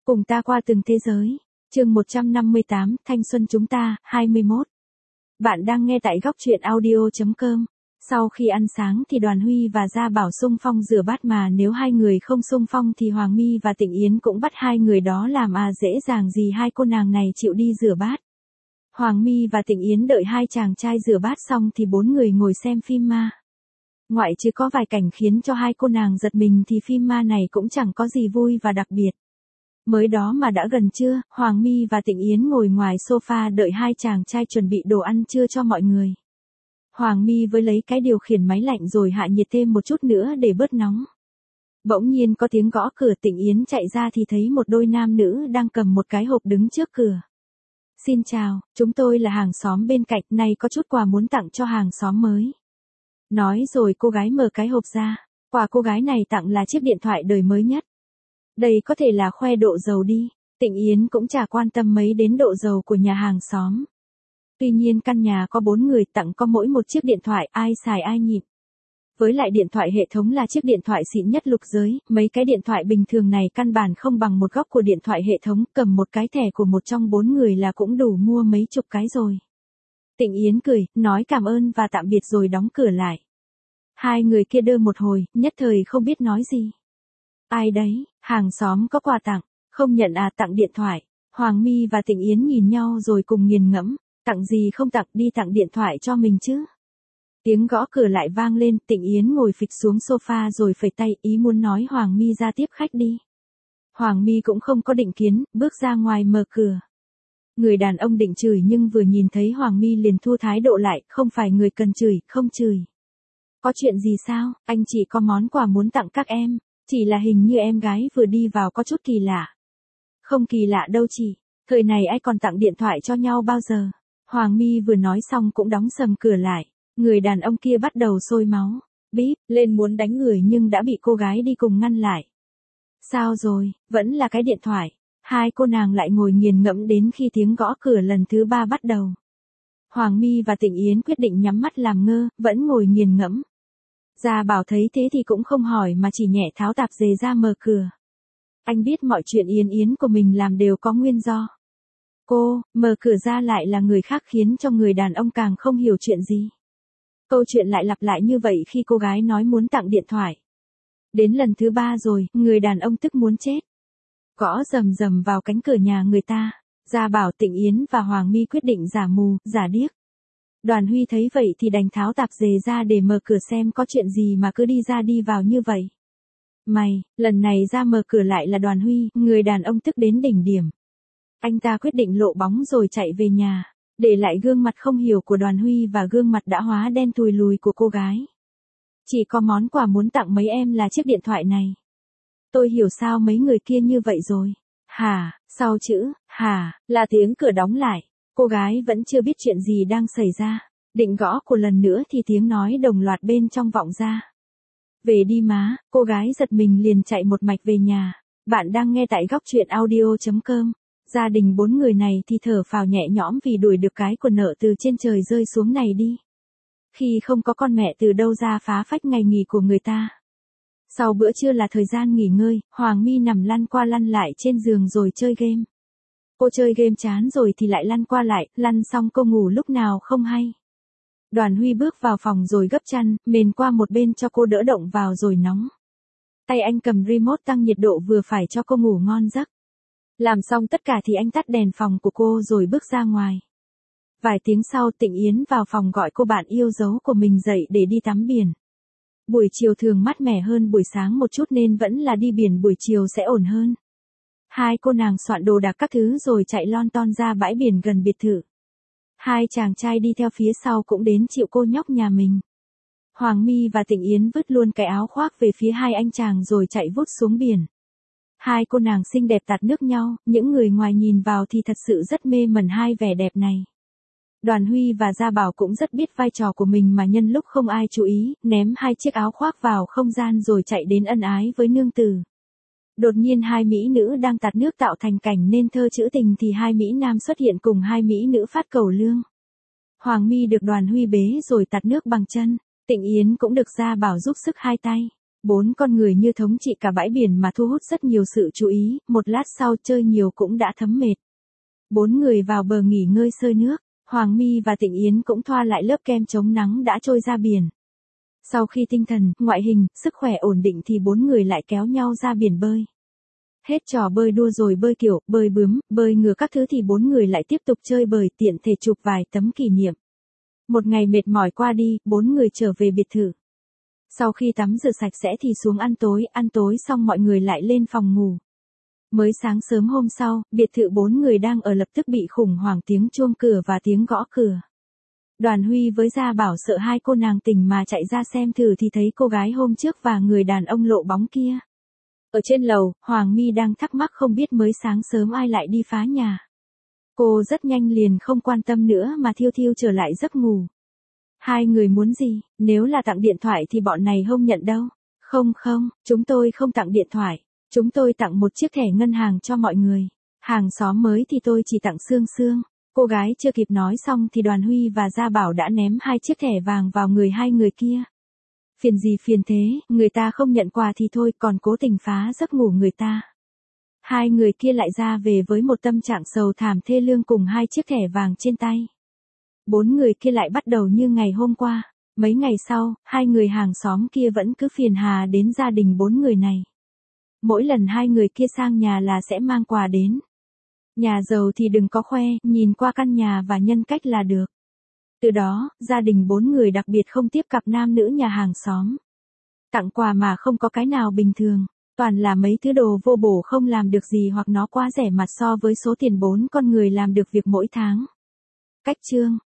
Cùng ta qua từng thế giới. Chương 158, Thanh xuân chúng ta, 21. Bạn đang nghe tại góc truyện audio.com. Sau khi ăn sáng thì Đoàn Huy và Gia Bảo xung phong rửa bát, mà nếu hai người không xung phong thì Hoàng My và Tịnh Yến cũng bắt hai người đó làm, dễ dàng gì hai cô nàng này chịu đi rửa bát. Hoàng My và Tịnh Yến đợi hai chàng trai rửa bát xong thì bốn người ngồi xem phim ma. Ngoại trừ có vài cảnh khiến cho hai cô nàng giật mình thì phim ma này cũng chẳng có gì vui và đặc biệt. Mới đó mà đã gần trưa, Hoàng My và Tịnh Yến ngồi ngoài sofa đợi hai chàng trai chuẩn bị đồ ăn trưa cho mọi người. Hoàng My với lấy cái điều khiển máy lạnh rồi hạ nhiệt thêm một chút nữa để bớt nóng. Bỗng nhiên có tiếng gõ cửa, Tịnh Yến chạy ra thì thấy một đôi nam nữ đang cầm một cái hộp đứng trước cửa. Xin chào, chúng tôi là hàng xóm bên cạnh, này có chút quà muốn tặng cho hàng xóm mới. Nói rồi cô gái mở cái hộp ra, quà cô gái này tặng là chiếc điện thoại đời mới nhất. Đây có thể là khoe độ giàu đi, Tịnh Yến cũng chả quan tâm mấy đến độ giàu của nhà hàng xóm. Tuy nhiên căn nhà có 4 người, tặng có mỗi một chiếc điện thoại, ai xài ai nhịn. Với lại điện thoại hệ thống là chiếc điện thoại xịn nhất lục giới, mấy cái điện thoại bình thường này căn bản không bằng một góc của điện thoại hệ thống, cầm một cái thẻ của một trong 4 người là cũng đủ mua mấy chục cái rồi. Tịnh Yến cười, nói cảm ơn và tạm biệt rồi đóng cửa lại. Hai người kia đơ một hồi, nhất thời không biết nói gì. Ai đấy, hàng xóm có quà tặng, không nhận tặng điện thoại. Hoàng My và Tịnh Yến nhìn nhau rồi cùng nghiền ngẫm, tặng gì không tặng, đi tặng điện thoại cho mình chứ. Tiếng gõ cửa lại vang lên, Tịnh Yến ngồi phịch xuống sofa rồi phẩy tay, ý muốn nói Hoàng My ra tiếp khách đi. Hoàng My cũng không có định kiến, bước ra ngoài mở cửa. Người đàn ông định chửi nhưng vừa nhìn thấy Hoàng My liền thu thái độ lại, không phải người cần chửi, không chửi. Có chuyện gì sao, anh chỉ có món quà muốn tặng các em. Chỉ là hình như em gái vừa đi vào có chút kỳ lạ. Không kỳ lạ đâu chị, thời này ai còn tặng điện thoại cho nhau bao giờ. Hoàng My vừa nói xong cũng đóng sầm cửa lại. Người đàn ông kia bắt đầu sôi máu, bíp lên muốn đánh người nhưng đã bị cô gái đi cùng ngăn lại. Sao rồi, vẫn là cái điện thoại. Hai cô nàng lại ngồi nghiền ngẫm đến khi tiếng gõ cửa lần thứ 3 bắt đầu. Hoàng My và Tịnh Yến quyết định nhắm mắt làm ngơ, vẫn ngồi nghiền ngẫm. Gia Bảo thấy thế thì cũng không hỏi mà chỉ nhẹ tháo tạp dề ra mở cửa. Anh biết mọi chuyện Yến Yến của mình làm đều có nguyên do. Cô, mở cửa ra lại là người khác khiến cho người đàn ông càng không hiểu chuyện gì. Câu chuyện lại lặp lại như vậy khi cô gái nói muốn tặng điện thoại. Đến lần thứ 3 rồi, người đàn ông tức muốn chết. Gõ rầm rầm vào cánh cửa nhà người ta. Gia Bảo, Tịnh Yến và Hoàng My quyết định giả mù, giả điếc. Đoàn Huy thấy vậy thì đành tháo tạp dề ra để mở cửa xem có chuyện gì mà cứ đi ra đi vào như vậy. Mày, lần này ra mở cửa lại là Đoàn Huy, người đàn ông tức đến đỉnh điểm. Anh ta quyết định lộ bóng rồi chạy về nhà, để lại gương mặt không hiểu của Đoàn Huy và gương mặt đã hóa đen thui lùi của cô gái. Chỉ có món quà muốn tặng mấy em là chiếc điện thoại này. Tôi hiểu sao mấy người kia như vậy rồi. Hả, sau chữ, hả, là tiếng cửa đóng lại. Cô gái vẫn chưa biết chuyện gì đang xảy ra. Định gõ của lần nữa thì tiếng nói đồng loạt bên trong vọng ra. Về đi má, cô gái giật mình liền chạy một mạch về nhà. Bạn đang nghe tại góc truyện audio.com. Gia đình 4 người này thì thở phào nhẹ nhõm vì đuổi được cái của nợ từ trên trời rơi xuống này đi. Khi không có con mẹ từ đâu ra phá phách ngày nghỉ của người ta. Sau bữa trưa là thời gian nghỉ ngơi, Hoàng My nằm lăn qua lăn lại trên giường rồi chơi game. Cô chơi game chán rồi thì lại lăn qua lại, lăn xong cô ngủ lúc nào không hay. Đoàn Huy bước vào phòng rồi gấp chăn, mền qua một bên cho cô đỡ động vào rồi nóng. Tay anh cầm remote tăng nhiệt độ vừa phải cho cô ngủ ngon giấc. Làm xong tất cả thì anh tắt đèn phòng của cô rồi bước ra ngoài. Vài tiếng sau Tịnh Yến vào phòng gọi cô bạn yêu dấu của mình dậy để đi tắm biển. Buổi chiều thường mát mẻ hơn buổi sáng một chút nên vẫn là đi biển buổi chiều sẽ ổn hơn. Hai cô nàng soạn đồ đạc các thứ rồi chạy lon ton ra bãi biển gần biệt thự. Hai chàng trai đi theo phía sau cũng đến chịu cô nhóc nhà mình. Hoàng My và Tịnh Yến vứt luôn cái áo khoác về phía hai anh chàng rồi chạy vút xuống biển. Hai cô nàng xinh đẹp tạt nước nhau, những người ngoài nhìn vào thì thật sự rất mê mẩn hai vẻ đẹp này. Đoàn Huy và Gia Bảo cũng rất biết vai trò của mình mà nhân lúc không ai chú ý, ném hai chiếc áo khoác vào không gian rồi chạy đến ân ái với nương tử. Đột nhiên hai mỹ nữ đang tạt nước tạo thành cảnh nên thơ trữ tình thì hai mỹ nam xuất hiện cùng hai mỹ nữ phát cầu lương. Hoàng My được Đoàn Huy bế rồi tạt nước bằng chân, Tịnh Yến cũng được Gia Bảo giúp sức hai tay. 4 con người như thống trị cả bãi biển mà thu hút rất nhiều sự chú ý, một lát sau chơi nhiều cũng đã thấm mệt. 4 người vào bờ nghỉ ngơi sơi nước, Hoàng My và Tịnh Yến cũng thoa lại lớp kem chống nắng đã trôi ra biển. Sau khi tinh thần, ngoại hình, sức khỏe ổn định thì 4 người lại kéo nhau ra biển bơi. Hết trò bơi đua rồi bơi kiểu, bơi bướm, bơi ngửa các thứ thì 4 người lại tiếp tục chơi bời tiện thể chụp vài tấm kỷ niệm. Một ngày mệt mỏi qua đi, 4 người trở về biệt thự. Sau khi tắm rửa sạch sẽ thì xuống ăn tối xong mọi người lại lên phòng ngủ. Mới sáng sớm hôm sau, biệt thự 4 người đang ở lập tức bị khủng hoảng tiếng chuông cửa và tiếng gõ cửa. Đoàn Huy với Gia Bảo sợ hai cô nàng tỉnh mà chạy ra xem thử thì thấy cô gái hôm trước và người đàn ông lộ bóng kia. Ở trên lầu, Hoàng My đang thắc mắc không biết mới sáng sớm ai lại đi phá nhà. Cô rất nhanh liền không quan tâm nữa mà thiêu thiêu trở lại giấc ngủ. Hai người muốn gì, nếu là tặng điện thoại thì bọn này không nhận đâu. Không, chúng tôi không tặng điện thoại. Chúng tôi tặng một chiếc thẻ ngân hàng cho mọi người. Hàng xóm mới thì tôi chỉ tặng Sương. Cô gái chưa kịp nói xong thì Đoàn Huy và Gia Bảo đã ném 2 chiếc thẻ vàng vào người hai người kia. Phiền gì phiền thế, người ta không nhận quà thì thôi còn cố tình phá giấc ngủ người ta. Hai người kia lại ra về với một tâm trạng sầu thảm thê lương cùng 2 chiếc thẻ vàng trên tay. 4 người kia lại bắt đầu như ngày hôm qua. Mấy ngày sau, 2 người hàng xóm kia vẫn cứ phiền hà đến gia đình 4 người này. Mỗi lần 2 người kia sang nhà là sẽ mang quà đến. Nhà giàu thì đừng có khoe, nhìn qua căn nhà và nhân cách là được. Từ đó, gia đình 4 người đặc biệt không tiếp cặp nam nữ nhà hàng xóm. Tặng quà mà không có cái nào bình thường, toàn là mấy thứ đồ vô bổ không làm được gì hoặc nó quá rẻ mặt so với số tiền 4 con người làm được việc mỗi tháng. Cách chương